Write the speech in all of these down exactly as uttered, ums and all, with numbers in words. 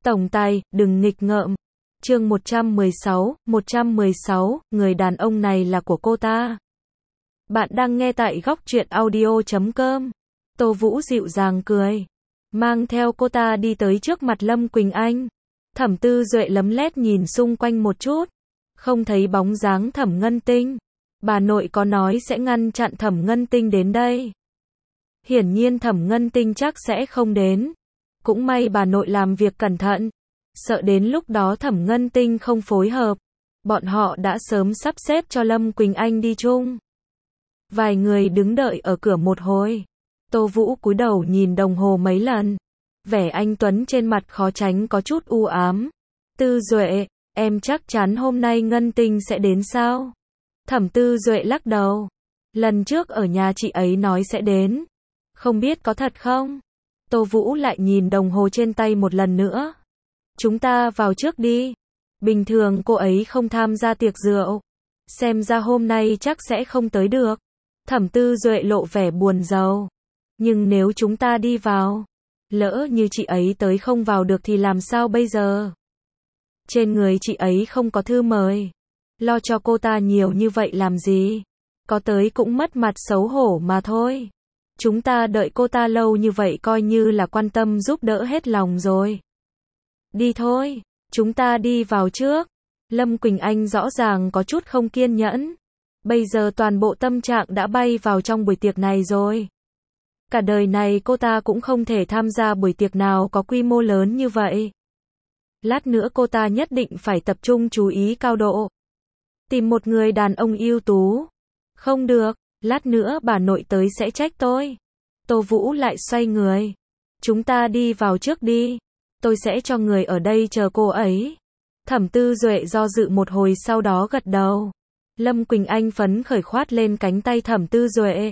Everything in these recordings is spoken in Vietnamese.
Tổng tài, đừng nghịch ngợm. Chương một trăm mười sáu, một trăm mười sáu, người đàn ông này là của cô ta. Bạn đang nghe tại góc truyện audio chấm com. Tô Vũ dịu dàng cười, mang theo cô ta đi tới trước mặt Lâm Quỳnh Anh. Thẩm Tư Duệ lấm lét nhìn xung quanh một chút, không thấy bóng dáng Thẩm Ngân Tinh. Bà nội có nói sẽ ngăn chặn Thẩm Ngân Tinh đến đây. Hiển nhiên Thẩm Ngân Tinh chắc sẽ không đến. Cũng may bà nội làm việc cẩn thận, sợ đến lúc đó Thẩm Ngân Tinh không phối hợp. Bọn họ đã sớm sắp xếp cho Lâm Quỳnh Anh đi chung. Vài người đứng đợi ở cửa một hồi. Tô Vũ cúi đầu nhìn đồng hồ mấy lần. Vẻ anh tuấn trên mặt khó tránh có chút u ám. Tư Duệ, em chắc chắn hôm nay Ngân Tinh sẽ đến sao? Thẩm Tư Duệ lắc đầu. Lần trước ở nhà chị ấy nói sẽ đến. Không biết có thật không? Tô Vũ lại nhìn đồng hồ trên tay một lần nữa. Chúng ta vào trước đi. Bình thường cô ấy không tham gia tiệc rượu. Xem ra hôm nay chắc sẽ không tới được. Thẩm Tư Duệ lộ vẻ buồn rầu. Nhưng nếu chúng ta đi vào, lỡ như chị ấy tới không vào được thì làm sao bây giờ? Trên người chị ấy không có thư mời. Lo cho cô ta nhiều như vậy làm gì? Có tới cũng mất mặt xấu hổ mà thôi. Chúng ta đợi cô ta lâu như vậy coi như là quan tâm giúp đỡ hết lòng rồi. Đi thôi, chúng ta đi vào trước. Lâm Quỳnh Anh rõ ràng có chút không kiên nhẫn. Bây giờ toàn bộ tâm trạng đã bay vào trong buổi tiệc này rồi. Cả đời này cô ta cũng không thể tham gia buổi tiệc nào có quy mô lớn như vậy. Lát nữa cô ta nhất định phải tập trung chú ý cao độ. Tìm một người đàn ông ưu tú. Không được, lát nữa bà nội tới sẽ trách tôi. Tô Vũ lại xoay người. Chúng ta đi vào trước đi. Tôi sẽ cho người ở đây chờ cô ấy. Thẩm Tư Duệ do dự một hồi sau đó gật đầu. Lâm Quỳnh Anh phấn khởi khoát lên cánh tay Thẩm Tư Duệ.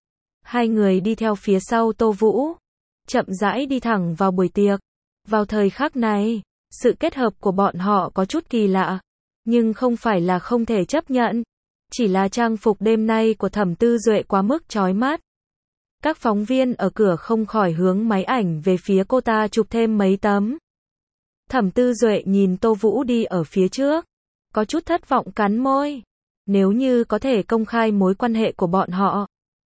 Hai người đi theo phía sau Tô Vũ. Chậm rãi đi thẳng vào buổi tiệc. Vào thời khắc này, sự kết hợp của bọn họ có chút kỳ lạ. Nhưng không phải là không thể chấp nhận. Chỉ là trang phục đêm nay của Thẩm Tư Duệ quá mức chói mắt. Các phóng viên ở cửa không khỏi hướng máy ảnh về phía cô ta chụp thêm mấy tấm. Thẩm Tư Duệ nhìn Tô Vũ đi ở phía trước. Có chút thất vọng cắn môi. Nếu như có thể công khai mối quan hệ của bọn họ.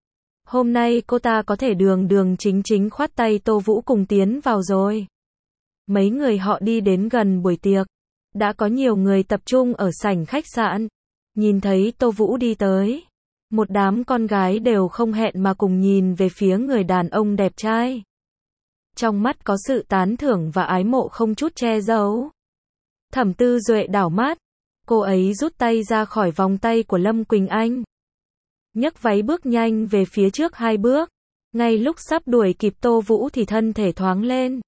Hôm nay cô ta có thể đường đường chính chính khoát tay Tô Vũ cùng tiến vào rồi. Mấy người họ đi đến gần buổi tiệc. Đã có nhiều người tập trung ở sảnh khách sạn. Nhìn thấy Tô Vũ đi tới. Một đám con gái đều không hẹn mà cùng nhìn về phía người đàn ông đẹp trai. Trong mắt có sự tán thưởng và ái mộ không chút che giấu. Thẩm Tư Duệ đảo mắt. Cô ấy rút tay ra khỏi vòng tay của Lâm Quỳnh Anh. Nhấc váy bước nhanh về phía trước hai bước. Ngay lúc sắp đuổi kịp Tô Vũ thì thân thể thoáng lên.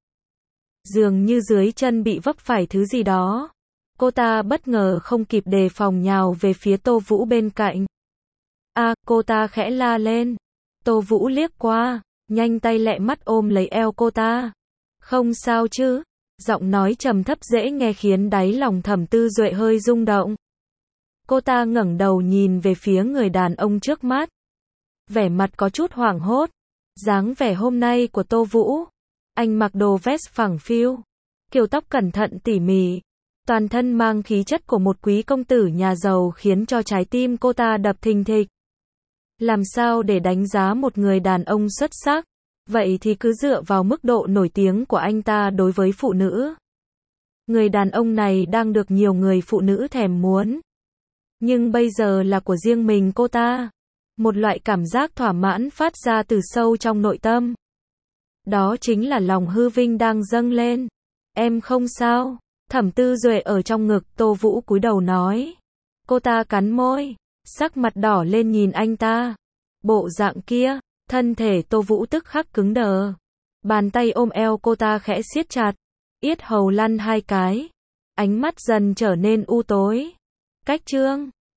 Dường như dưới chân bị vấp phải thứ gì đó. Cô ta bất ngờ không kịp đề phòng nhào về phía Tô Vũ bên cạnh. A, à, cô ta khẽ la lên. Tô Vũ liếc qua, nhanh tay lẹ mắt ôm lấy eo cô ta. Không sao chứ? Giọng nói trầm thấp dễ nghe khiến đáy lòng Thẩm Tư Duệ hơi rung động. Cô ta ngẩng đầu nhìn về phía người đàn ông trước mắt. Vẻ mặt có chút hoảng hốt. Dáng vẻ hôm nay của Tô Vũ. Anh mặc đồ vest phẳng phiu. Kiểu tóc cẩn thận tỉ mỉ. Toàn thân mang khí chất của một quý công tử nhà giàu khiến cho trái tim cô ta đập thình thịch. Làm sao để đánh giá một người đàn ông xuất sắc? Vậy thì cứ dựa vào mức độ nổi tiếng của anh ta đối với phụ nữ. Người đàn ông này đang được nhiều người phụ nữ thèm muốn. Nhưng bây giờ là của riêng mình cô ta. Một loại cảm giác thỏa mãn phát ra từ sâu trong nội tâm. Đó chính là lòng hư vinh đang dâng lên. Em không sao. Thẩm Tư Duệ ở trong ngực Tô Vũ cúi đầu nói. Cô ta cắn môi, sắc mặt đỏ lên nhìn anh ta. Bộ dạng kia, thân thể Tô Vũ tức khắc cứng đờ. Bàn tay ôm eo cô ta khẽ siết chặt, yết hầu lăn hai cái. Ánh mắt dần trở nên u tối. Cách trương,